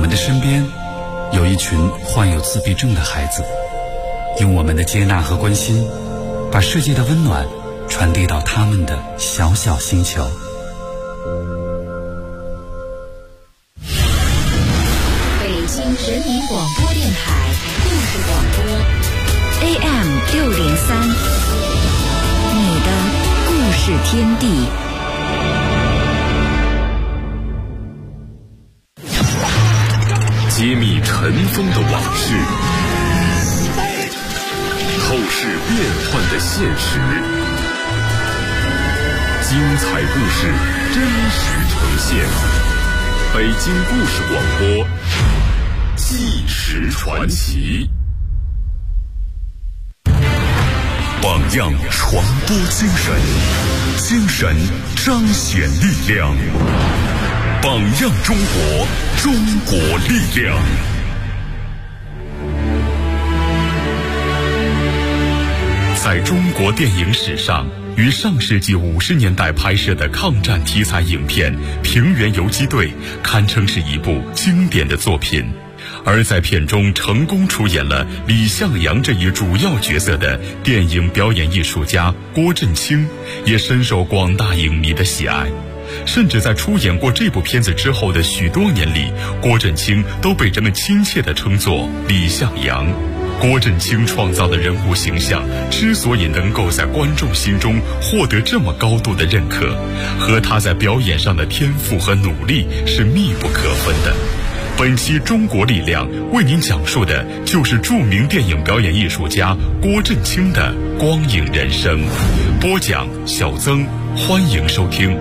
的身边有一群患有自闭症的孩子，用我们的接纳和关心，把世界的温暖传递到他们的小小星球。 北京人民广播电台故事广播 AM603，你的故事天地。 揭秘尘封的往事，透视变幻的现实，精彩故事真实呈现。北京故事广播，纪实传奇。榜样传播精神，精神彰显力量。榜样中国，中国力量。在中国电影史上，于上世纪50年代拍摄的抗战题材影片《平原游击队》堪称是一部经典的作品。而在片中成功出演了李向阳这一主要角色的电影表演艺术家郭振清，也深受广大影迷的喜爱。甚至在出演过这部片子之后的许多年里，郭振清都被人们亲切地称作李向阳。郭振清创造的人物形象之所以能够在观众心中获得这么高度的认可，和他在表演上的天赋和努力是密不可分的。本期中国力量为您讲述的就是著名电影表演艺术家郭振清的光影人生。播讲小曾，欢迎收听。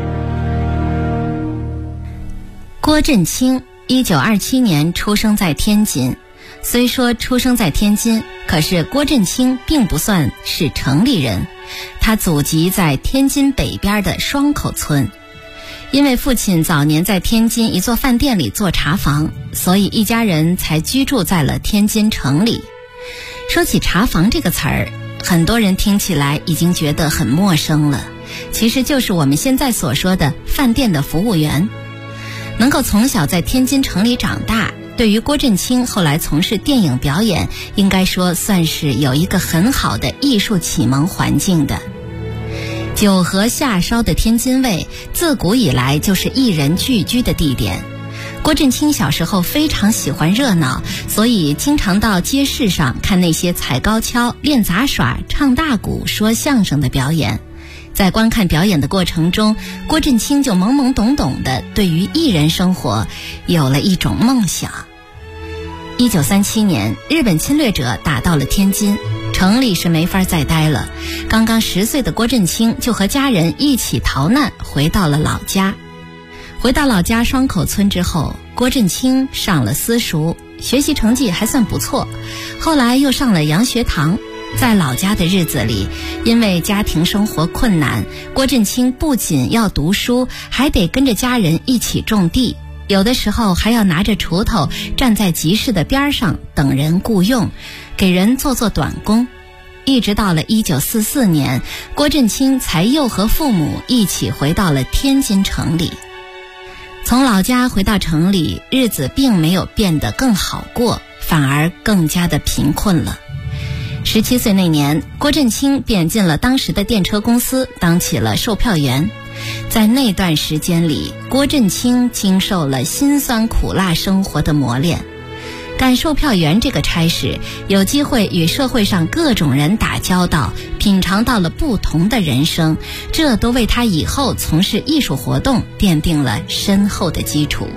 郭振清1927年出生在天津。虽说出生在天津，可是郭振清并不算是城里人，他祖籍在天津北边的双口村。因为父亲早年在天津一座饭店里做茶房，所以一家人才居住在了天津城里。说起茶房这个词儿，很多人听起来已经觉得很陌生了，其实就是我们现在所说的饭店的服务员。能够从小在天津城里长大，对于郭振清后来从事电影表演，应该说算是有一个很好的艺术启蒙环境的。酒和下烧的天津卫自古以来就是艺人聚居的地点。郭振清小时候非常喜欢热闹，所以经常到街市上看那些踩高跷、练杂耍、唱大鼓、说相声的表演。在观看表演的过程中，郭振清就懵懵懂懂地对于艺人生活有了一种梦想。1937年，日本侵略者打到了天津，城里是没法再待了。刚刚10岁的郭振清就和家人一起逃难，回到了老家。回到老家双口村之后，郭振清上了私塾，学习成绩还算不错，后来又上了洋学堂。在老家的日子里，因为家庭生活困难，郭振清不仅要读书，还得跟着家人一起种地，有的时候还要拿着锄头站在集市的边上等人雇用，给人做短工。一直到了1944年，郭振清才又和父母一起回到了天津城里。从老家回到城里，日子并没有变得更好过，反而更加的贫困了。17岁那年，郭振清便进了当时的电车公司，当起了售票员。在那段时间里，郭振清经受了辛酸苦辣生活的磨练。干售票员这个差事，有机会与社会上各种人打交道，品尝到了不同的人生，这都为他以后从事艺术活动奠定了深厚的基础。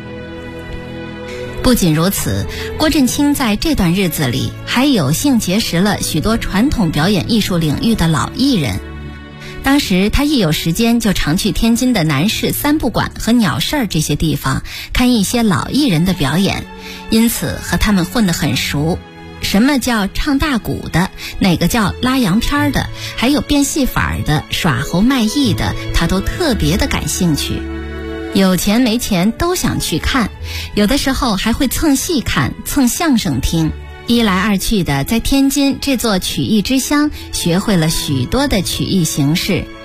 不仅如此，郭振清在这段日子里还有幸结识了许多传统表演艺术领域的老艺人。当时他一有时间就常去天津的南市三不管和鸟市这些地方看一些老艺人的表演，因此和他们混得很熟。什么叫唱大鼓的，哪个叫拉洋片的，还有变戏法的、耍猴卖艺的，他都特别的感兴趣。有钱没钱都想去看，有的时候还会蹭戏看、蹭相声听。一来二去的，在天津这座曲艺之乡学会了许多的曲艺形式。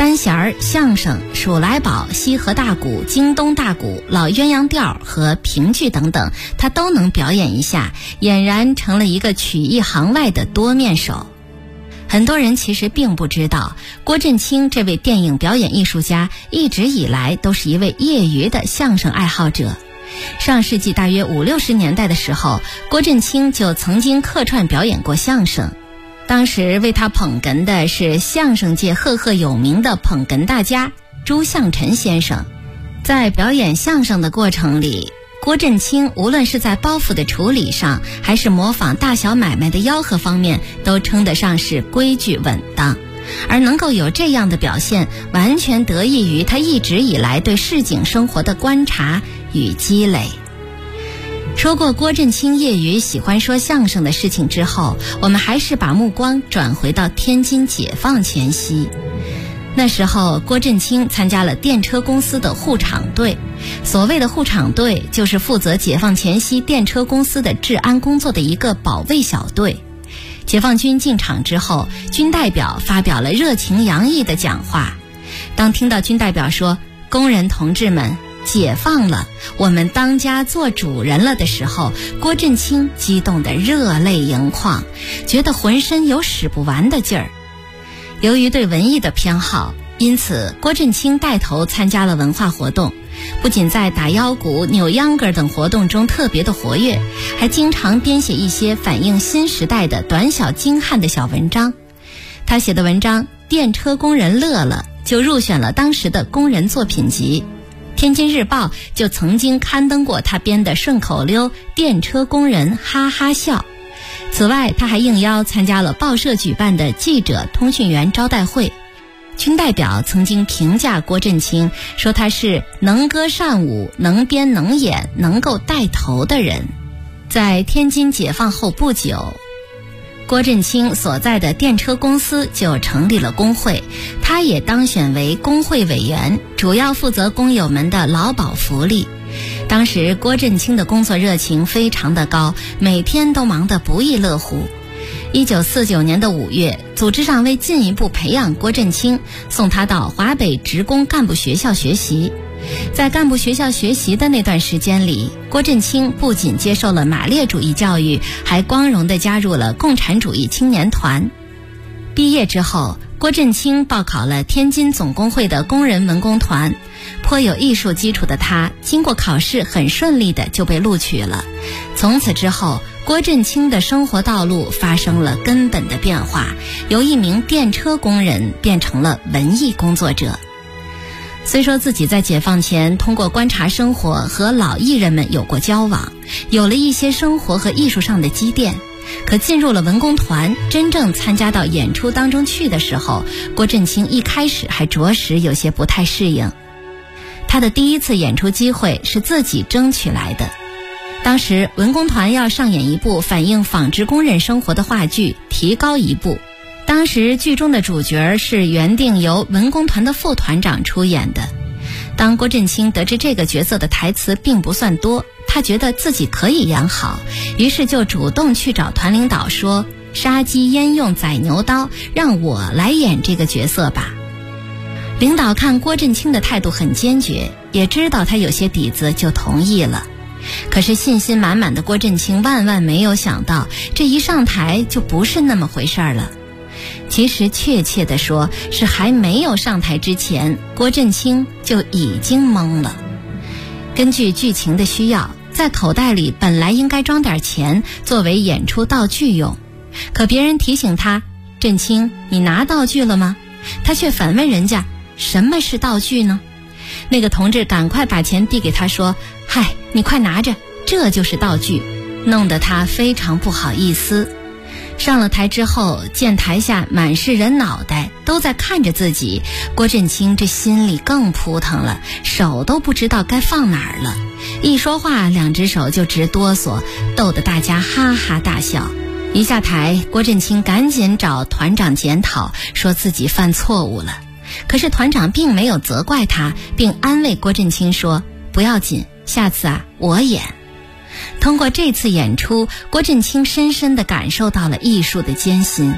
单弦儿、相声、数来宝、西河大鼓、京东大鼓、老鸳鸯调和评剧等等，他都能表演一下，俨然成了一个曲艺行外的多面手。很多人其实并不知道，郭振清这位电影表演艺术家一直以来都是一位业余的相声爱好者。上世纪大约50、60年代的时候，郭振清就曾经客串表演过相声。当时为他捧哏的是相声界赫赫有名的捧哏大家朱向臣先生。在表演相声的过程里，郭振清无论是在包袱的处理上，还是模仿大小买卖的吆喝方面，都称得上是规矩稳当。而能够有这样的表现，完全得益于他一直以来对市井生活的观察与积累。说过郭振清业余喜欢说相声的事情之后，我们还是把目光转回到天津解放前夕。那时候郭振清参加了电车公司的护厂队，所谓的护厂队就是负责解放前夕电车公司的治安工作的一个保卫小队。解放军进场之后，军代表发表了热情洋溢的讲话。当听到军代表说工人同志们解放了，我们当家做主人了的时候，郭振清激动得热泪盈眶，觉得浑身有使不完的劲儿。由于对文艺的偏好，因此郭振清带头参加了文化活动，不仅在打腰鼓、扭秧歌等活动中特别的活跃，还经常编写一些反映新时代的短小精悍的小文章。他写的文章《电车工人乐了》就入选了当时的工人作品集。天津日报就曾经刊登过他编的顺口溜《电车工人哈哈笑》。此外，他还应邀参加了报社举办的记者通讯员招待会。军代表曾经评价郭振清，说他是能歌善舞、能编能演、能够带头的人。在天津解放后不久，郭振清所在的电车公司就成立了工会，他也当选为工会委员，主要负责工友们的劳保福利。当时郭振清的工作热情非常的高，每天都忙得不亦乐乎。1949年的5月，组织上为进一步培养郭振清，送他到华北职工干部学校学习。在干部学校学习的那段时间里，郭振清不仅接受了马列主义教育，还光荣地加入了共产主义青年团。毕业之后，郭振清报考了天津总工会的工人文工团。颇有艺术基础的他，经过考试很顺利的就被录取了。从此之后，郭振清的生活道路发生了根本的变化，由一名电车工人变成了文艺工作者。虽说自己在解放前通过观察生活和老艺人们有过交往，有了一些生活和艺术上的积淀，可进入了文工团，真正参加到演出当中去的时候，郭振清一开始还着实有些不太适应。他的第一次演出机会是自己争取来的。当时文工团要上演一部反映纺织工人生活的话剧《提高一步》，当时剧中的主角是原定由文工团的副团长出演的。当郭振清得知这个角色的台词并不算多，他觉得自己可以演好，于是就主动去找团领导说，杀鸡焉用宰牛刀，让我来演这个角色吧。领导看郭振清的态度很坚决，也知道他有些底子，就同意了。可是信心满满的郭振清万万没有想到，这一上台就不是那么回事了。其实确切地说，是还没有上台之前，郭振清就已经懵了。根据剧情的需要，在口袋里本来应该装点钱作为演出道具用，可别人提醒他，振清，你拿道具了吗？他却反问人家，什么是道具呢？那个同志赶快把钱递给他说，嗨，你快拿着，这就是道具，弄得他非常不好意思。上了台之后，见台下满是人脑袋都在看着自己，郭振清这心里更扑腾了，手都不知道该放哪儿了。一说话，两只手就直哆嗦，逗得大家哈哈大笑。一下台，郭振清赶紧找团长检讨，说自己犯错误了。可是团长并没有责怪他，并安慰郭振清说，不要紧，下次我演。通过这次演出，郭振清深深地感受到了艺术的艰辛。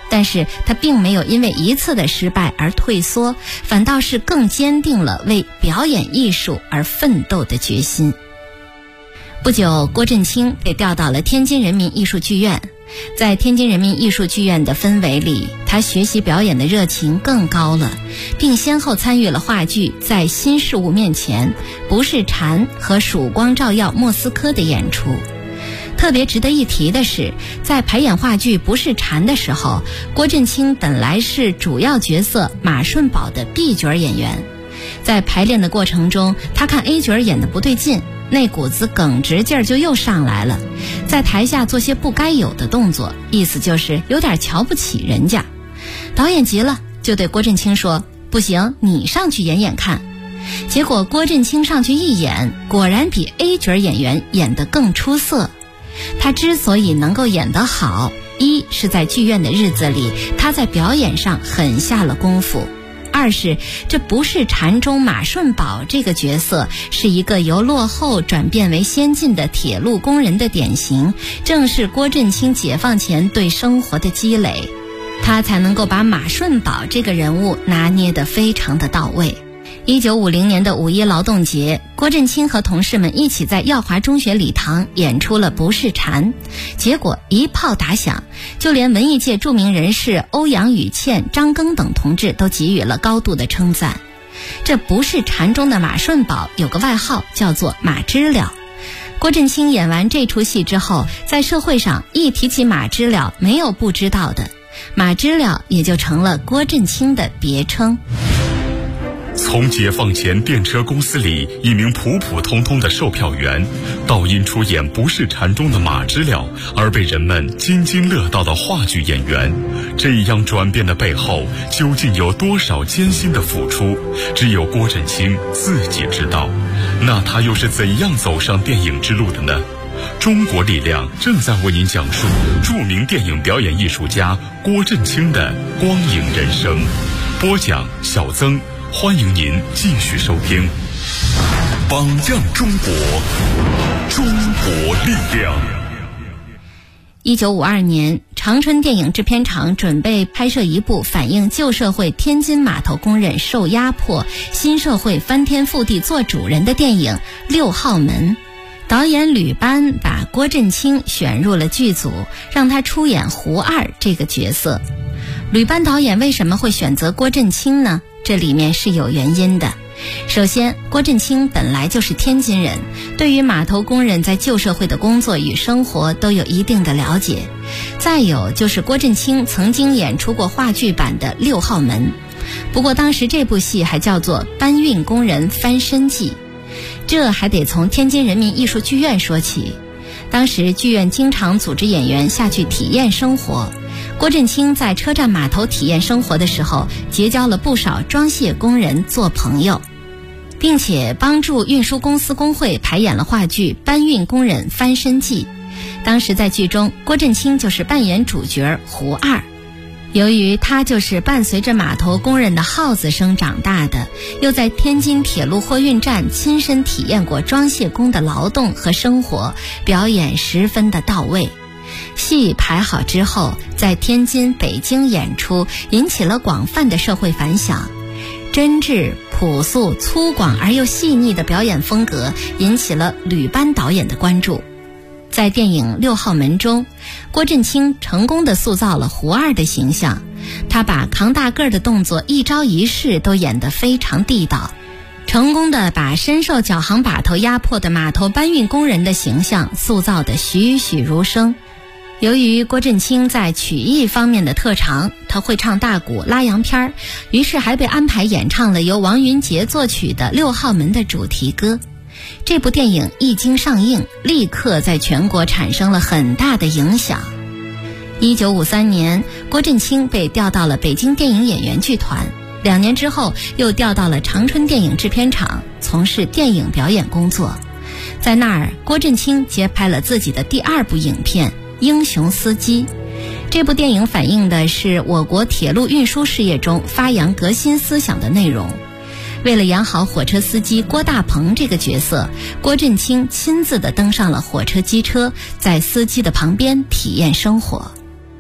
但是他并没有因为一次的失败而退缩，反倒是更坚定了为表演艺术而奋斗的决心。不久，郭振清被调到了天津人民艺术剧院。在天津人民艺术剧院的氛围里，他学习表演的热情更高了，并先后参与了话剧《在新事物面前》、《不是蝉》和《曙光照耀莫斯科》的演出。特别值得一提的是，在排演话剧《不是蝉》的时候，郭振清本来是主要角色马顺宝的 B 角演员。在排练的过程中，他看 A 角演得不对劲，那股子耿直劲儿就又上来了，在台下做些不该有的动作，意思就是有点瞧不起人家。导演急了，就对郭振清说：“不行，你上去演演看。”结果郭振清上去一演，果然比 A 角演员演得更出色。他之所以能够演得好，一是在剧院的日子里，他在表演上狠下了功夫；二是这不是禅中马顺宝这个角色是一个由落后转变为先进的铁路工人的典型，正是郭振清解放前对生活的积累，他才能够把马顺宝这个人物拿捏得非常的到位。1950年的五一劳动节，郭振清和同事们一起在耀华中学礼堂演出了《不是蝉》，结果一炮打响，就连文艺界著名人士欧阳予倩、张庚等同志都给予了高度的称赞。这《不是蝉》中的马顺宝有个外号叫做马知了。郭振清演完这出戏之后，在社会上一提起马知了，没有不知道的，马知了也就成了郭振清的别称。 从解放前电车公司里一名普普通通的售票员，到因出演《不是蝉》中的马知了而被人们津津乐道的话剧演员，这样转变的背后究竟有多少艰辛的付出，只有郭振清自己知道。那他又是怎样走上电影之路的呢？中国力量正在为您讲述著名电影表演艺术家郭振清的光影人生。播讲小曾，欢迎您继续收听。榜样中国，中国力量。 1952年，长春电影制片厂准备拍摄一部反映旧社会天津码头工人受压迫、新社会翻天覆地做主人的电影《六号门》。导演吕班把郭振清选入了剧组，让他出演胡二这个角色。吕班导演为什么会选择郭振清呢？这里面是有原因的。首先，郭振清本来就是天津人，对于码头工人在旧社会的工作与生活都有一定的了解。再有就是郭振清曾经演出过话剧版的《六号门》，不过当时这部戏还叫做《搬运工人翻身记》。这还得从天津人民艺术剧院说起。当时剧院经常组织演员下去体验生活，郭振清在车站码头体验生活的时候，结交了不少装卸工人做朋友，并且帮助运输公司工会排演了话剧《搬运工人翻身记》。当时在剧中，郭振清就是扮演主角胡二。由于他就是伴随着码头工人的号子声长大的，又在天津铁路货运站亲身体验过装卸工的劳动和生活，表演十分的到位。戏排好之后，在天津、北京演出，引起了广泛的社会反响。真挚、朴素、粗犷而又细腻的表演风格引起了吕班导演的关注。在电影《六号门》中，郭振清成功地塑造了胡二的形象，他把扛大个儿的动作一招一式都演得非常地道，成功地把深受脚行把头压迫的码头搬运工人的形象塑造得栩栩如生。由于郭振清在曲艺方面的特长，他会唱大鼓、拉洋片，于是还被安排演唱了由王云杰作曲的《六号门》的主题歌。这部电影一经上映，立刻在全国产生了很大的影响。1953年，郭振清被调到了北京电影演员剧团，2年之后又调到了长春电影制片厂，从事电影表演工作。在那儿，郭振清接拍了自己的第2部影片《英雄司机》。这部电影反映的是我国铁路运输事业中发扬革新思想的内容。为了演好火车司机郭大鹏这个角色，郭振清亲自地登上了火车机车，在司机的旁边体验生活。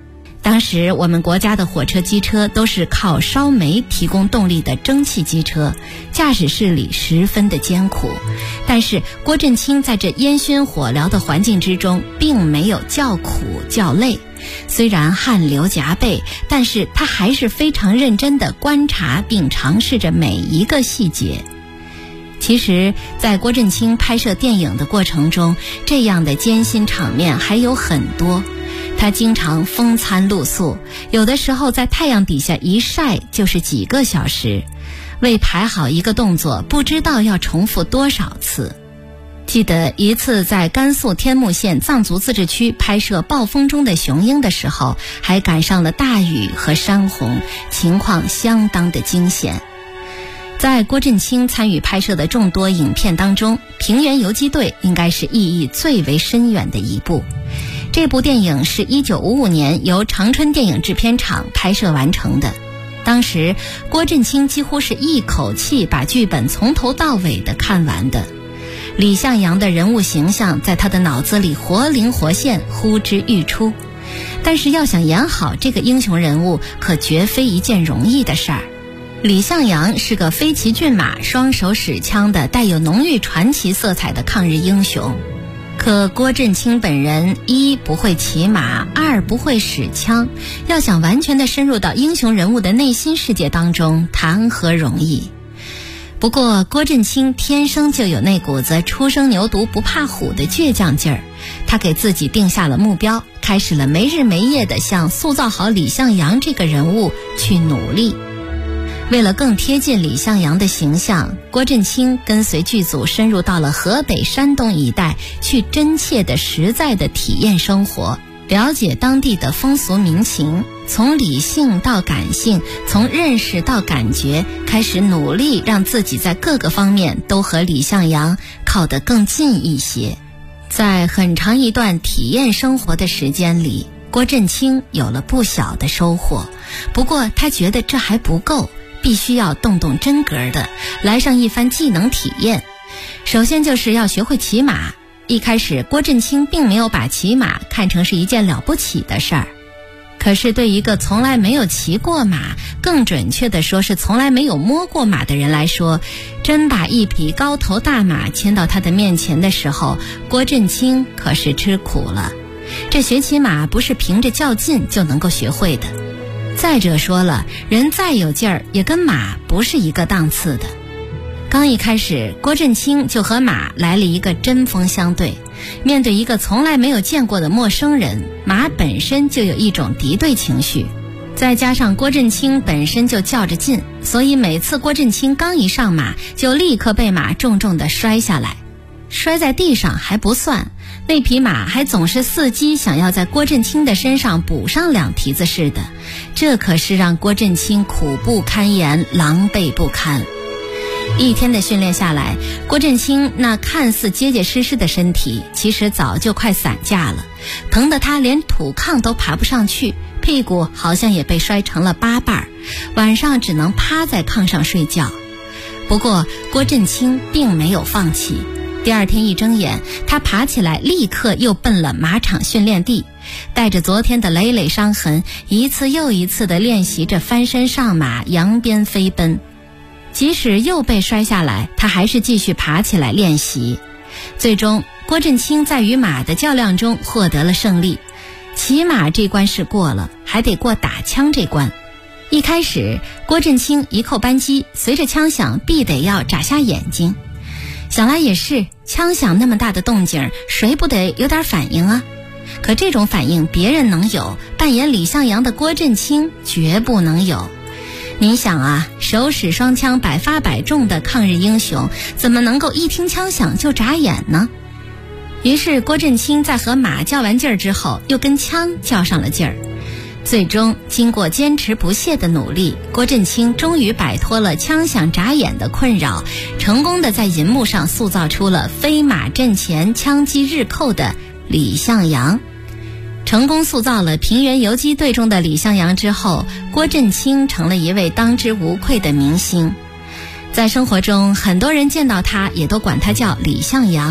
当时我们国家的火车机车都是靠烧煤提供动力的蒸汽机车，驾驶室里十分的艰苦。但是郭振清在这烟熏火燎的环境之中并没有叫苦叫累，虽然汗流浃背，但是他还是非常认真地观察并尝试着每一个细节。其实在郭振清拍摄电影的过程中，这样的艰辛场面还有很多。他经常风餐露宿，有的时候在太阳底下一晒就是几个小时，为排好一个动作不知道要重复多少次。记得一次在甘肃天目县藏族自治区拍摄暴风中的雄鹰的时候，还赶上了大雨和山洪，情况相当的惊险。在郭振清参与拍摄的众多影片当中，《平原游击队》应该是意义最为深远的一部。这部电影是1955年由长春电影制片厂拍摄完成的。当时郭振清几乎是一口气把剧本从头到尾的看完的。李向阳的人物形象在他的脑子里活灵活现，呼之欲出。但是要想演好这个英雄人物，可绝非一件容易的事儿。李向阳是个飞骑骏马、双手使枪的带有浓郁传奇色彩的抗日英雄。可郭振清本人一不会骑马，二不会使枪，要想完全的深入到英雄人物的内心世界当中，谈何容易。不过郭振清天生就有那股子初生牛犊不怕虎的倔强劲儿，他给自己定下了目标，开始了没日没夜地向塑造好李向阳这个人物去努力。为了更贴近李向阳的形象，郭振清跟随剧组深入到了河北、山东一带，去真切的、实在的体验生活，了解当地的风俗民情，从理性到感性，从认识到感觉，开始努力让自己在各个方面都和李向阳靠得更近一些。在很长一段体验生活的时间里，郭振清有了不小的收获。不过他觉得这还不够，必须要动动真格的来上一番技能体验。首先就是要学会骑马。一开始郭振清并没有把骑马看成是一件了不起的事儿，可是对一个从来没有骑过马，更准确的说是从来没有摸过马的人来说，真把一匹高头大马牵到他的面前的时候，郭振清可是吃苦了。这学骑马不是凭着较劲就能够学会的。再者说了，人再有劲儿也跟马不是一个档次的。刚一开始，郭振清就和马来了一个针锋相对。面对一个从来没有见过的陌生人，马本身就有一种敌对情绪，再加上郭振清本身就较着劲，所以每次郭振清刚一上马，就立刻被马重重地摔下来。摔在地上还不算，那匹马还总是伺机想要在郭振清的身上补上两蹄子似的，这可是让郭振清苦不堪言，狼狈不堪。一天的训练下来，郭振清那看似结结实实的身体，其实早就快散架了，疼得他连土炕都爬不上去，屁股好像也被摔成了8瓣，晚上只能趴在炕上睡觉。不过郭振清并没有放弃，第二天一睁眼，他爬起来立刻又奔了马场训练地，带着昨天的累累伤痕，一次又一次地练习着翻身上马，扬鞭飞奔。即使又被摔下来，他还是继续爬起来练习。最终郭振清在与马的较量中获得了胜利。骑马这关是过了，还得过打枪这关。一开始郭振清一扣扳机，随着枪响必得要眨瞎眼睛。想来也是，枪响那么大的动静，谁不得有点反应啊？可这种反应别人能有，扮演李向阳的郭振清绝不能有。你想啊，手使双枪百发百中的抗日英雄，怎么能够一听枪响就眨眼呢？于是郭振清在和马较完劲儿之后，又跟枪较上了劲儿。最终经过坚持不懈的努力，郭振清终于摆脱了枪响眨眼的困扰，成功的在银幕上塑造出了飞马阵前枪击日寇的李向阳。成功塑造了平原游击队中的李向阳之后，郭振清成了一位当之无愧的明星。在生活中，很多人见到他也都管他叫李向阳。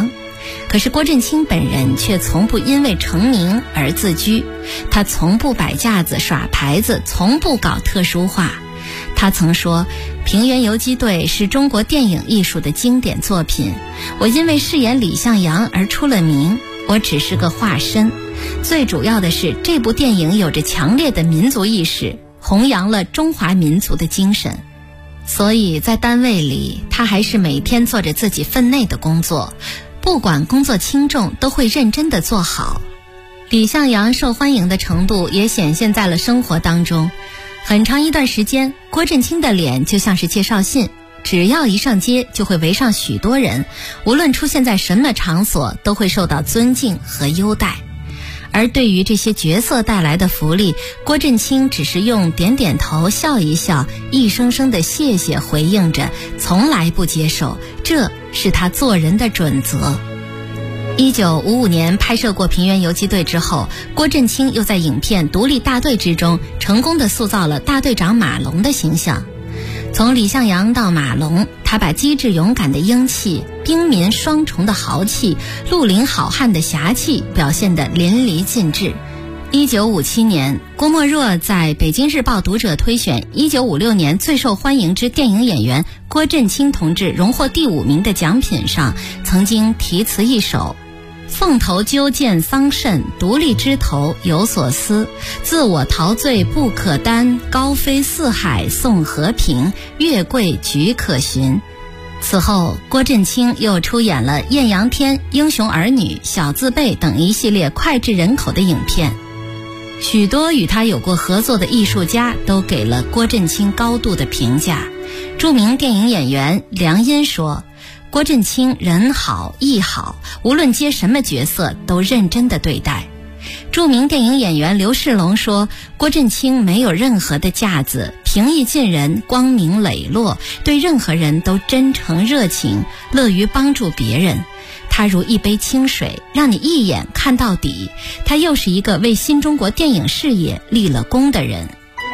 可是郭振清本人却从不因为成名而自居，他从不摆架子耍牌子，从不搞特殊化。他曾说，平原游击队是中国电影艺术的经典作品，我因为饰演李向阳而出了名，我只是个化身。最主要的是，这部电影有着强烈的民族意识，弘扬了中华民族的精神。所以在单位里，他还是每天做着自己分内的工作，不管工作轻重，都会认真地做好。李向阳受欢迎的程度也显现在了生活当中。很长一段时间，郭振清的脸就像是介绍信，只要一上街就会围上许多人，无论出现在什么场所，都会受到尊敬和优待。而对于这些角色带来的福利，郭振清只是用点点头、笑一笑、一声声的谢谢回应着，从来不接受，这是他做人的准则。1955年拍摄过《平原游击队》之后，郭振清又在影片《独立大队》之中成功地塑造了大队长马龙的形象。从李向阳到马龙，他把机智勇敢的英气、兵民双重的豪气、绿林好汉的侠气表现得淋漓尽致。1957年，郭沫若在北京日报读者推选1956年最受欢迎之电影演员郭振清同志荣获第5名的奖品上，曾经题词一首：凤头纠见桑葚，独立枝头有所思。自我陶醉不可担，高飞四海送和平。月桂菊可寻。此后，郭振清又出演了《艳阳天》《英雄儿女》《小字辈》等一系列脍炙人口的影片。许多与他有过合作的艺术家都给了郭振清高度的评价。著名电影演员梁音说，郭振清人好艺好，无论接什么角色都认真地对待。著名电影演员刘世龙说，郭振清没有任何的架子，平易近人，光明磊落，对任何人都真诚热情，乐于帮助别人。他如一杯清水，让你一眼看到底。他又是一个为新中国电影事业立了功的人。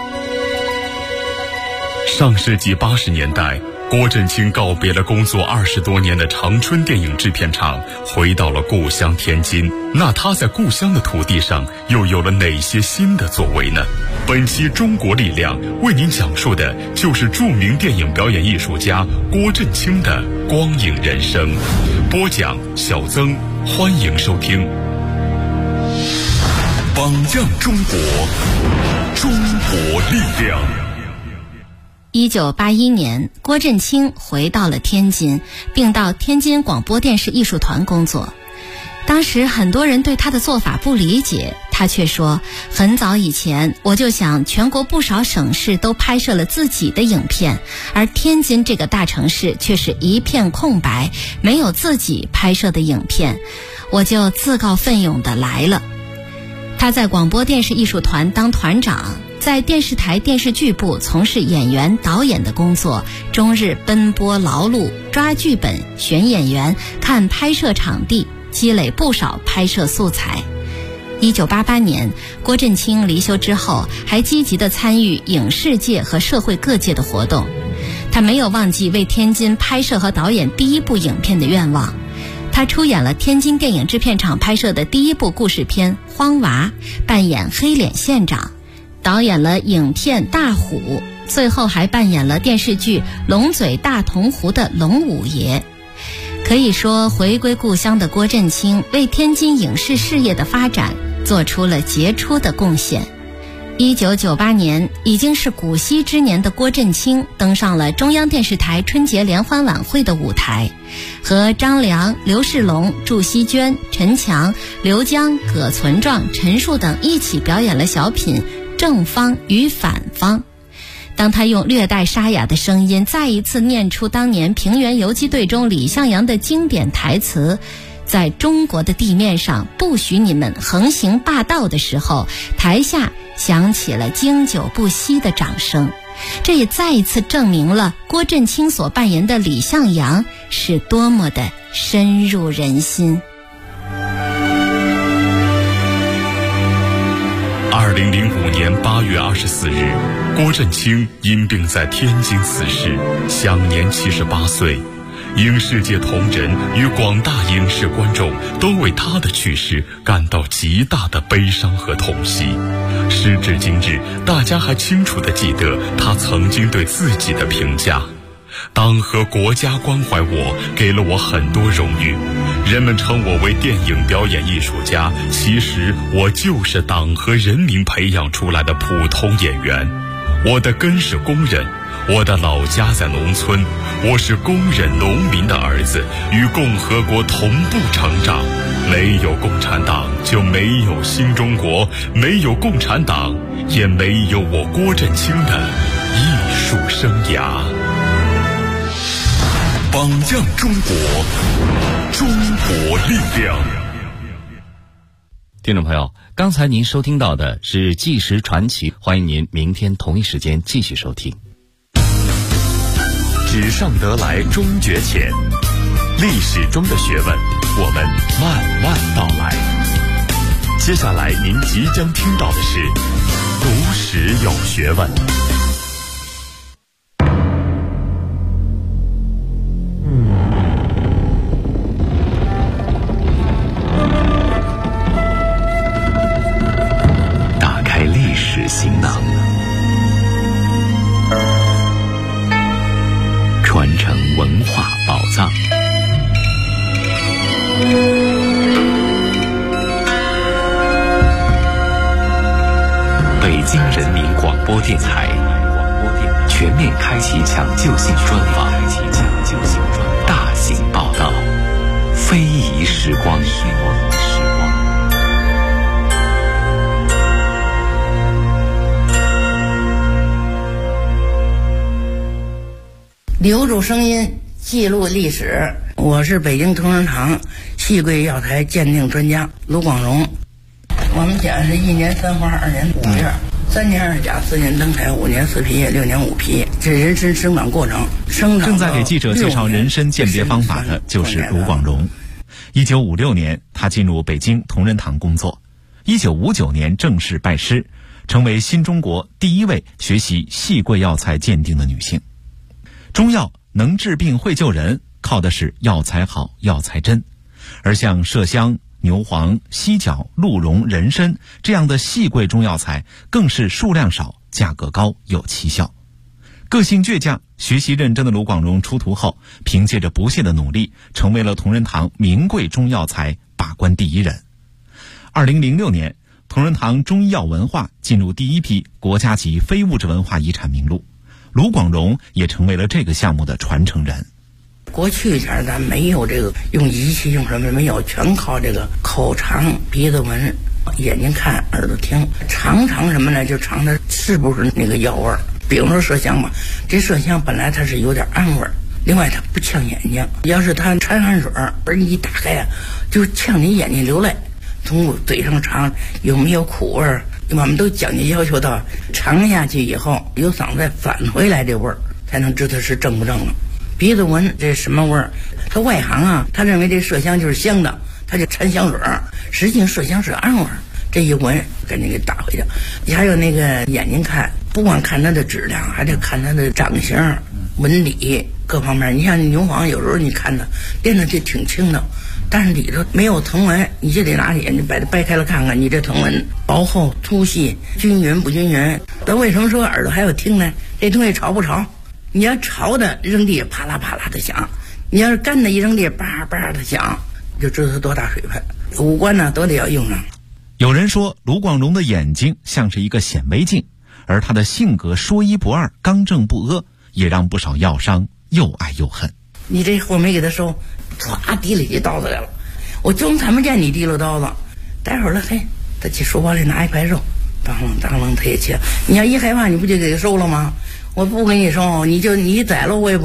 上世纪80年代，郭振清告别了工作20多年的长春电影制片厂，回到了故乡天津。那他在故乡的土地上又有了哪些新的作为呢？本期中国力量为您讲述的就是著名电影表演艺术家郭振清的光影人生。播讲小曾，欢迎收听。榜样中国，中国力量。 1981年，郭振清回到了天津，并到天津广播电视艺术团工作。当时很多人对他的做法不理解，他却说，很早以前我就想全国不少省市都拍摄了自己的影片，而天津这个大城市却是一片空白，没有自己拍摄的影片，我就自告奋勇地来了。他在广播电视艺术团当团长，在电视台电视剧部从事演员导演的工作，终日奔波劳碌，抓剧本、选演员、看拍摄场地，积累不少拍摄素材。1988年，郭振清离休之后，还积极地参与影视界和社会各界的活动。他没有忘记为天津拍摄和导演第一部影片的愿望。他出演了天津电影制片厂拍摄的第一部故事片《荒娃》，扮演黑脸县长，导演了影片《大虎》，最后还扮演了电视剧《龙嘴大铜壶》的龙五爷。可以说，回归故乡的郭振清为天津影视事业的发展做出了杰出的贡献。1998年，已经是古稀之年的郭振清登上了中央电视台春节联欢晚会的舞台，和张良、刘世龙、祝希娟、陈强、刘江、葛存壮、陈数等一起表演了小品《正方与反方》。当他用略带沙哑的声音再一次念出当年平原游击队中李向阳的经典台词，在中国的地面上不许你们横行霸道的时候，台下响起了经久不息的掌声。这也再一次证明了郭振清所扮演的李向阳是多么的深入人心。 2005年8月24日，郭振清因病在天津辞世，享年78岁。 影视界同仁与广大影视观众都为他的去世感到极大的悲伤和痛惜。时至今日，大家还清楚地记得他曾经对自己的评价：党和国家关怀我，给了我很多荣誉。人们称我为电影表演艺术家，其实我就是党和人民培养出来的普通演员。我的根是工人，我的老家在农村，我是工人农民的儿子，与共和国同步成长。没有共产党，就没有新中国；没有共产党，也没有我郭振清的艺术生涯。 榜样中国，中国力量。 听众朋友，刚才您收听到的是《纪实传奇》，欢迎您明天同一时间继续收听。 纸上得来终觉浅，历史中的学问，我们慢慢道来。接下来您即将听到的是读史有学问。 打开历史行囊，传承文化宝藏。北京人民广播电台全面开启抢救性专访，大型报道，非遗时光。 留住声音，记录历史。我是北京同仁堂戏柜药材鉴定专家卢广荣。我们讲是1年3花，2年5叶，3年2甲，4年登台，5年4皮叶，6年5皮叶。这人参生长过程， 正在给记者介绍人参鉴别方法的就是卢广荣。1956年，他进入北京同仁堂工作。1959年正式拜师，成为新中国第一位学习戏柜药材鉴定的女性。中药能治病会救人，靠的是药材好，药材真。而像麝香、牛黄、犀角、鹿茸、人参这样的细贵中药材，更是数量少，价格高，有奇效。个性倔强、学习认真的卢广荣出徒后，凭借着不懈的努力，成为了同仁堂名贵中药材把关第一人。2006年，同仁堂中医药文化进入第一批国家级非物质文化遗产名录，卢广荣也成为了这个项目的传承人。 过去前咱没有这个用仪器用什么没有，全靠这个口尝、鼻子闻、眼睛看、耳朵听，尝什么呢？就尝的是不是那个药味儿。比如说麝香吧，这麝香本来它是有点暗味儿，另外它不呛眼睛，要是它掺汗水而你一打开啊，就呛你眼睛流泪。从嘴上尝有没有苦味儿，我们都讲究要求到尝下去以后有嗓子返回来这味儿，才能知道是正不正了。鼻子闻这什么味儿？他外行啊，他认为这麝香就是香的，他就掺香水儿，实际麝香是暗味儿。这一闻给你给打回去。你还有那个眼睛看，不光看它的质量，还得看它的长相、纹理各方面。你像牛黄，有时候你看它练的就挺轻的，但是里头没有藤纹，你就得拿眼睛把它掰开了看看，你这藤纹薄厚、粗细、均匀不均匀。咱为什么说耳朵还要听呢？这东西潮不潮？你要潮的扔地啪啦啪啦的响，你要是干的一扔地叭叭的响，就知道它多大水分。五官呢都得要用上。 有人说卢广荣的眼睛像是一个显微镜，而他的性格说一不二、刚正不阿，也让不少药商又爱又恨。 你这货没给他收，唰提了起刀子来了，我就看不见你提了刀子。待会儿了，嘿，他去书包里拿一块肉，当啷他也切。你要一害怕，你不就给他收了吗？我不给你收，你宰了我也不